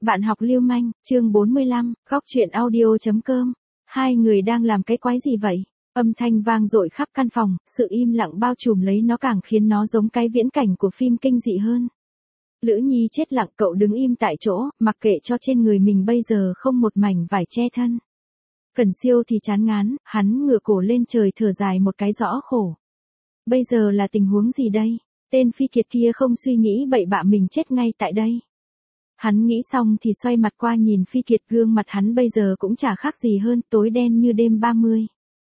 Bạn học lưu manh, chương 45, góc truyện audio.com. Hai người đang làm cái quái gì vậy? Âm thanh vang dội khắp căn phòng, sự im lặng bao trùm lấy nó càng khiến nó giống cái viễn cảnh của phim kinh dị hơn. Lữ Nhi chết lặng, cậu đứng im tại chỗ, mặc kệ cho trên người mình bây giờ không một mảnh vải che thân. Cẩn Siêu thì chán ngán, hắn ngửa cổ lên trời thở dài một cái rõ khổ. Bây giờ là tình huống gì đây? Tên Phi Kiệt kia không suy nghĩ bậy bạ mình chết ngay tại đây. Hắn nghĩ xong thì xoay mặt qua nhìn Phi Kiệt, gương mặt hắn bây giờ cũng chả khác gì hơn, tối đen như đêm 30.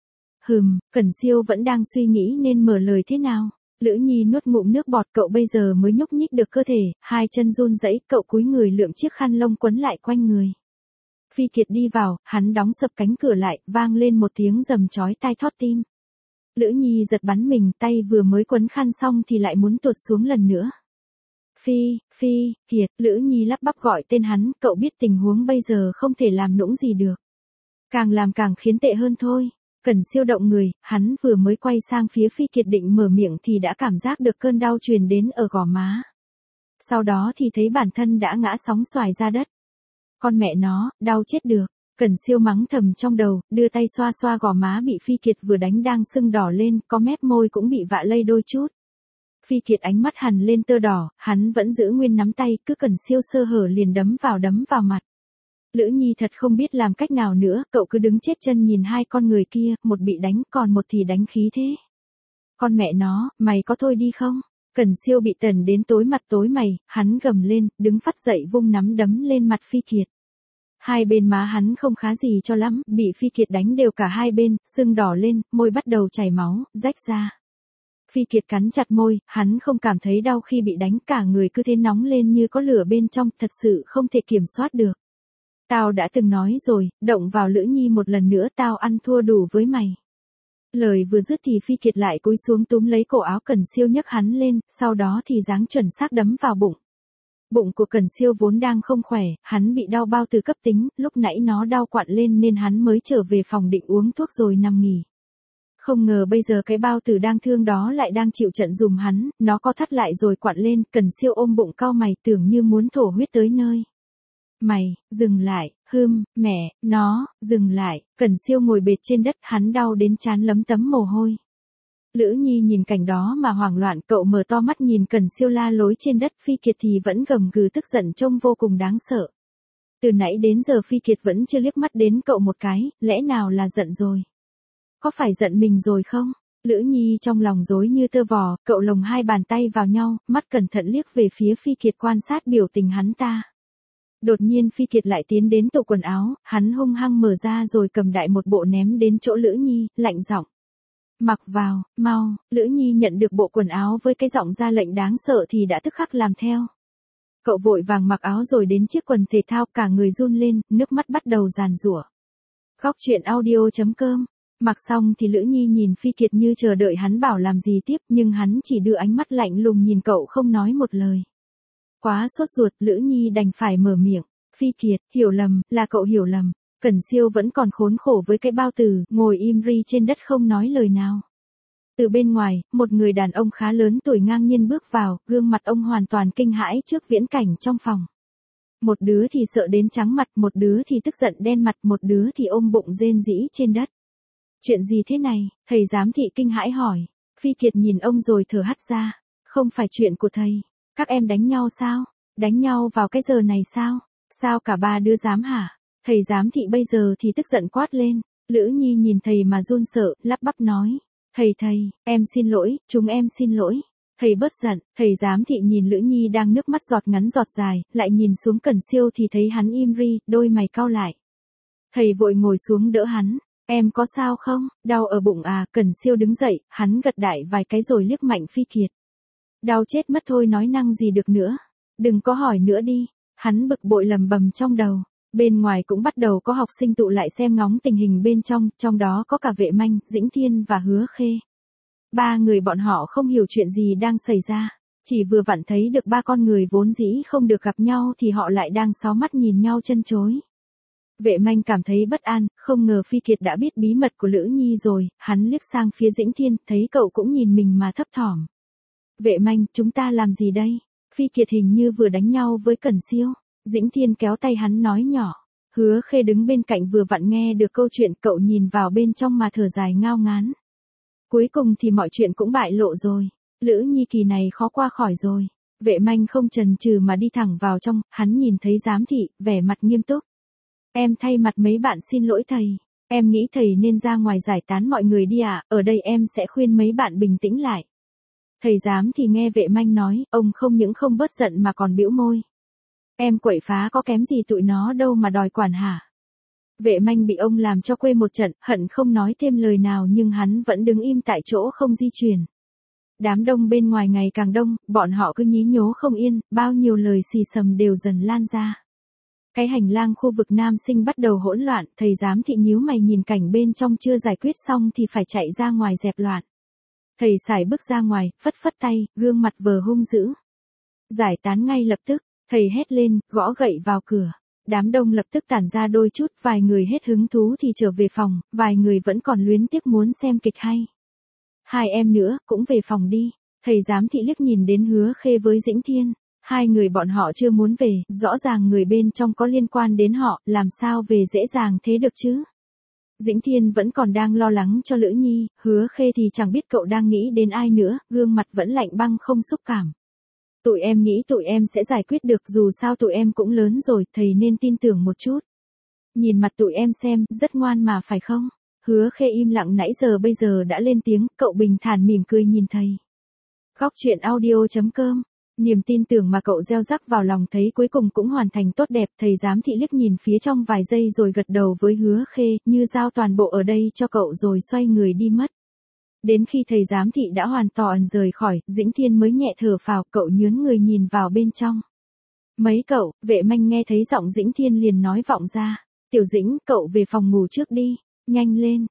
Cẩn Siêu vẫn đang suy nghĩ nên mở lời thế nào. Lữ Nhi nuốt ngụm nước bọt, cậu bây giờ mới nhúc nhích được cơ thể, hai chân run rẩy, cậu cúi người lượm chiếc khăn lông quấn lại quanh người. Phi Kiệt đi vào, hắn đóng sập cánh cửa lại, vang lên một tiếng rầm chói tai thót tim. Lữ Nhi giật bắn mình, tay vừa mới quấn khăn xong thì lại muốn tuột xuống lần nữa. Phi Kiệt, Lữ Nhi lắp bắp gọi tên hắn, cậu biết tình huống bây giờ không thể làm nũng gì được. Càng làm càng khiến tệ hơn thôi. Cẩn Siêu động người, hắn vừa mới quay sang phía Phi Kiệt định mở miệng thì đã cảm giác được cơn đau truyền đến ở gò má. Sau đó thì thấy bản thân đã ngã sóng xoài ra đất. Con mẹ nó, đau chết được. Cẩn Siêu mắng thầm trong đầu, đưa tay xoa xoa gò má bị Phi Kiệt vừa đánh đang sưng đỏ lên, có mép môi cũng bị vạ lây đôi chút. Phi Kiệt ánh mắt hằn lên tơ đỏ, hắn vẫn giữ nguyên nắm tay, cứ Cẩn Siêu sơ hở liền đấm vào mặt. Lữ Nhi thật không biết làm cách nào nữa, cậu cứ đứng chết chân nhìn hai con người kia, một bị đánh, còn một thì đánh khí thế. Con mẹ nó, mày có thôi đi không? Cẩn Siêu bị tần đến tối mặt tối mày, hắn gầm lên, đứng phắt dậy vung nắm đấm lên mặt Phi Kiệt. Hai bên má hắn không khá gì cho lắm, bị Phi Kiệt đánh đều cả hai bên, sưng đỏ lên, môi bắt đầu chảy máu, rách ra. Phi Kiệt cắn chặt môi, hắn không cảm thấy đau khi bị đánh, cả người cứ thế nóng lên như có lửa bên trong, thật sự không thể kiểm soát được. Tao đã từng nói rồi, động vào Lữ Nhi một lần nữa tao ăn thua đủ với mày. Lời vừa dứt thì Phi Kiệt lại cúi xuống túm lấy cổ áo Cẩn Siêu nhấc hắn lên, sau đó thì giáng chuẩn xác đấm vào bụng. Bụng của Cẩn Siêu vốn đang không khỏe, hắn bị đau bao tử cấp tính, lúc nãy nó đau quặn lên nên hắn mới trở về phòng định uống thuốc rồi nằm nghỉ. Không ngờ bây giờ cái bao tử đang thương đó lại đang chịu trận dùm hắn, nó co thắt lại rồi quặn lên, Cẩn Siêu ôm bụng cau mày tưởng như muốn thổ huyết tới nơi. Mày, dừng lại, mẹ, nó, dừng lại, Cẩn Siêu ngồi bệt trên đất, hắn đau đến trán lấm tấm mồ hôi. Lữ Nhi nhìn cảnh đó mà hoảng loạn, cậu mở to mắt nhìn Cẩn Siêu la lối trên đất, Phi Kiệt thì vẫn gầm gừ tức giận trông vô cùng đáng sợ. Từ nãy đến giờ Phi Kiệt vẫn chưa liếc mắt đến cậu một cái, lẽ nào là giận rồi? Có phải giận mình rồi không? Lữ Nhi trong lòng rối như tơ vò, cậu lồng hai bàn tay vào nhau, mắt cẩn thận liếc về phía Phi Kiệt quan sát biểu tình hắn ta. Đột nhiên Phi Kiệt lại tiến đến tủ quần áo, hắn hung hăng mở ra rồi cầm đại một bộ ném đến chỗ Lữ Nhi, lạnh giọng. Mặc vào, mau. Lữ Nhi nhận được bộ quần áo với cái giọng ra lệnh đáng sợ thì đã tức khắc làm theo. Cậu vội vàng mặc áo rồi đến chiếc quần thể thao, cả người run lên, nước mắt bắt đầu giàn giụa. Góc truyện audio.com. Mặc xong thì Lữ Nhi nhìn Phi Kiệt như chờ đợi hắn bảo làm gì tiếp, nhưng hắn chỉ đưa ánh mắt lạnh lùng nhìn cậu không nói một lời. Quá sốt ruột, Lữ Nhi đành phải mở miệng. Phi Kiệt, hiểu lầm, là cậu hiểu lầm. Cẩn Siêu vẫn còn khốn khổ với cái bao tử, ngồi im ri trên đất không nói lời nào. Từ bên ngoài, một người đàn ông khá lớn tuổi ngang nhiên bước vào, gương mặt ông hoàn toàn kinh hãi trước viễn cảnh trong phòng. Một đứa thì sợ đến trắng mặt, một đứa thì tức giận đen mặt, một đứa thì ôm bụng rên rỉ trên đất. Chuyện gì thế này? Thầy giám thị kinh hãi hỏi. Phi Kiệt nhìn ông rồi thở hắt ra. Không phải chuyện của thầy. Các em đánh nhau sao? Đánh nhau vào cái giờ này sao? Sao cả ba đứa dám hả? Thầy giám thị bây giờ thì tức giận quát lên. Lữ Nhi nhìn thầy mà run sợ, lắp bắp nói. Thầy, em xin lỗi, chúng em xin lỗi. Thầy bớt giận. Thầy giám thị nhìn Lữ Nhi đang nước mắt giọt ngắn giọt dài, lại nhìn xuống Cẩn Siêu thì thấy hắn im ri, đôi mày cau lại. Thầy vội ngồi xuống đỡ hắn. Em có sao không? Đau ở bụng à? Cẩn Siêu đứng dậy, hắn gật đại vài cái rồi liếc mạnh Phi Kiệt. Đau chết mất thôi, nói năng gì được nữa. Đừng có hỏi nữa đi. Hắn bực bội lầm bầm trong đầu. Bên ngoài cũng bắt đầu có học sinh tụ lại xem ngóng tình hình bên trong đó có cả Vệ Manh, Dĩnh Thiên và Hứa Khê. Ba người bọn họ không hiểu chuyện gì đang xảy ra. Chỉ vừa vặn thấy được ba con người vốn dĩ không được gặp nhau thì họ lại đang sáu mắt nhìn nhau chân chối. Vệ Manh cảm thấy bất an, không ngờ Phi Kiệt đã biết bí mật của Lữ Nhi rồi, hắn liếc sang phía Dĩnh Thiên, thấy cậu cũng nhìn mình mà thấp thỏm. Vệ Manh, chúng ta làm gì đây? Phi Kiệt hình như vừa đánh nhau với Cẩn Siêu. Dĩnh Thiên kéo tay hắn nói nhỏ. Hứa Khê đứng bên cạnh vừa vặn nghe được câu chuyện, cậu nhìn vào bên trong mà thở dài ngao ngán. Cuối cùng thì mọi chuyện cũng bại lộ rồi. Lữ Nhi kỳ này khó qua khỏi rồi. Vệ Manh không chần chừ mà đi thẳng vào trong, hắn nhìn thấy giám thị, vẻ mặt nghiêm túc. Em thay mặt mấy bạn xin lỗi thầy. Em nghĩ thầy nên ra ngoài giải tán mọi người đi ạ, ở đây em sẽ khuyên mấy bạn bình tĩnh lại. Thầy giám thì nghe Vệ Manh nói, ông không những không bớt giận mà còn bĩu môi. Em quậy phá có kém gì tụi nó đâu mà đòi quản hả? Vệ Manh bị ông làm cho quê một trận, hận không nói thêm lời nào nhưng hắn vẫn đứng im tại chỗ không di chuyển. Đám đông bên ngoài ngày càng đông, bọn họ cứ nhí nhố không yên, bao nhiêu lời xì xầm đều dần lan ra. Cái hành lang khu vực nam sinh bắt đầu hỗn loạn, thầy giám thị nhíu mày nhìn cảnh bên trong chưa giải quyết xong thì phải chạy ra ngoài dẹp loạn. Thầy sải bước ra ngoài, phất phất tay, gương mặt vờ hung dữ. Giải tán ngay lập tức, thầy hét lên, gõ gậy vào cửa. Đám đông lập tức tản ra đôi chút, vài người hết hứng thú thì trở về phòng, vài người vẫn còn luyến tiếc muốn xem kịch hay. Hai em nữa, cũng về phòng đi. Thầy giám thị liếc nhìn đến Hứa Khê với Dĩnh Thiên. Hai người bọn họ chưa muốn về, rõ ràng người bên trong có liên quan đến họ, làm sao về dễ dàng thế được chứ? Dĩnh Thiên vẫn còn đang lo lắng cho Lữ Nhi, Hứa Khê thì chẳng biết cậu đang nghĩ đến ai nữa, gương mặt vẫn lạnh băng không xúc cảm. Tụi em nghĩ tụi em sẽ giải quyết được, dù sao tụi em cũng lớn rồi, thầy nên tin tưởng một chút. Nhìn mặt tụi em xem, rất ngoan mà phải không? Hứa Khê im lặng nãy giờ bây giờ đã lên tiếng, cậu bình thản mỉm cười nhìn thầy. Góc truyện audio.com. Niềm tin tưởng mà cậu gieo rắc vào lòng thấy cuối cùng cũng hoàn thành tốt đẹp, thầy giám thị liếc nhìn phía trong vài giây rồi gật đầu với Hứa Khê, như giao toàn bộ ở đây cho cậu rồi xoay người đi mất. Đến khi thầy giám thị đã hoàn toàn rời khỏi, Dĩnh Thiên mới nhẹ thở phào, cậu nhướng người nhìn vào bên trong. Mấy cậu, Vệ Manh nghe thấy giọng Dĩnh Thiên liền nói vọng ra. Tiểu Dĩnh, cậu về phòng ngủ trước đi, nhanh lên,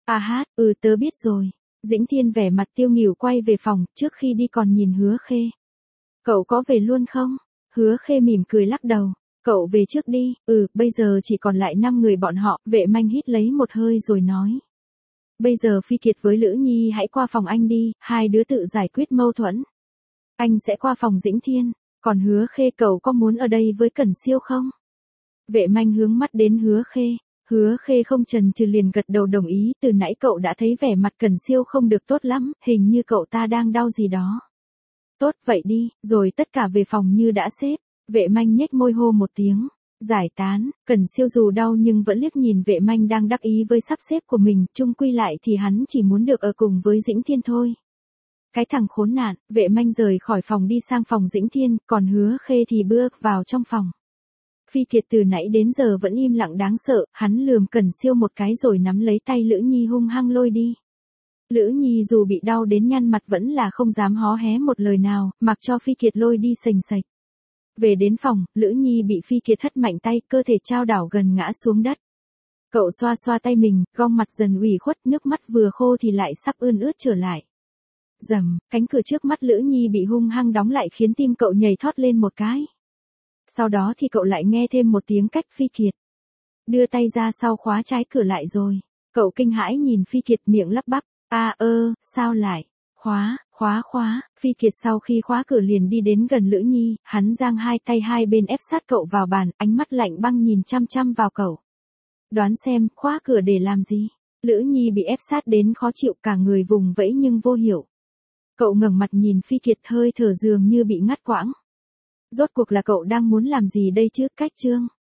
tớ biết rồi. Dĩnh Thiên vẻ mặt tiêu nghỉu quay về phòng, trước khi đi còn nhìn Hứa Khê. Cậu có về luôn không? Hứa Khê mỉm cười lắc đầu. Cậu về trước đi, bây giờ chỉ còn lại 5 người bọn họ, Vệ Manh hít lấy một hơi rồi nói. Bây giờ Phi Kiệt với Lữ Nhi hãy qua phòng anh đi, hai đứa tự giải quyết mâu thuẫn. Anh sẽ qua phòng Dĩnh Thiên, còn Hứa Khê cậu có muốn ở đây với Cẩn Siêu không? Vệ Manh hướng mắt đến Hứa Khê. Hứa Khê không chần chừ liền gật đầu đồng ý, từ nãy cậu đã thấy vẻ mặt Cẩn Siêu không được tốt lắm, hình như cậu ta đang đau gì đó. Tốt, vậy đi, rồi tất cả về phòng như đã xếp. Vệ Manh nhếch môi hô một tiếng. Giải tán, Cẩn Siêu dù đau nhưng vẫn liếc nhìn Vệ Manh đang đắc ý với sắp xếp của mình, chung quy lại thì hắn chỉ muốn được ở cùng với Dĩnh Thiên thôi. Cái thằng khốn nạn, Vệ Manh rời khỏi phòng đi sang phòng Dĩnh Thiên, còn Hứa Khê thì bước vào trong phòng. Phi Kiệt từ nãy đến giờ vẫn im lặng đáng sợ, hắn lườm Cẩn Siêu một cái rồi nắm lấy tay Lữ Nhi hung hăng lôi đi. Lữ Nhi dù bị đau đến nhăn mặt vẫn là không dám hó hé một lời nào, mặc cho Phi Kiệt lôi đi sềnh sạch. Về đến phòng, Lữ Nhi bị Phi Kiệt hất mạnh tay, cơ thể chao đảo gần ngã xuống đất. Cậu xoa xoa tay mình, gong mặt dần ủy khuất, nước mắt vừa khô thì lại sắp ươn ướt trở lại. Rầm, cánh cửa trước mắt Lữ Nhi bị hung hăng đóng lại khiến tim cậu nhảy thót lên một cái. Sau đó thì cậu lại nghe thêm một tiếng cách Phi Kiệt. Đưa tay ra sau khóa trái cửa lại rồi. Cậu kinh hãi nhìn Phi Kiệt miệng lắp bắp. Sao lại? Khóa. Phi Kiệt sau khi khóa cửa liền đi đến gần Lữ Nhi, hắn giang hai tay hai bên ép sát cậu vào bàn, ánh mắt lạnh băng nhìn chăm chăm vào cậu. Đoán xem, khóa cửa để làm gì? Lữ Nhi bị ép sát đến khó chịu, cả người vùng vẫy nhưng vô hiểu. Cậu ngẩng mặt nhìn Phi Kiệt, hơi thở dường như bị ngắt quãng. Rốt cuộc là cậu đang muốn làm gì đây chứ? Cách chương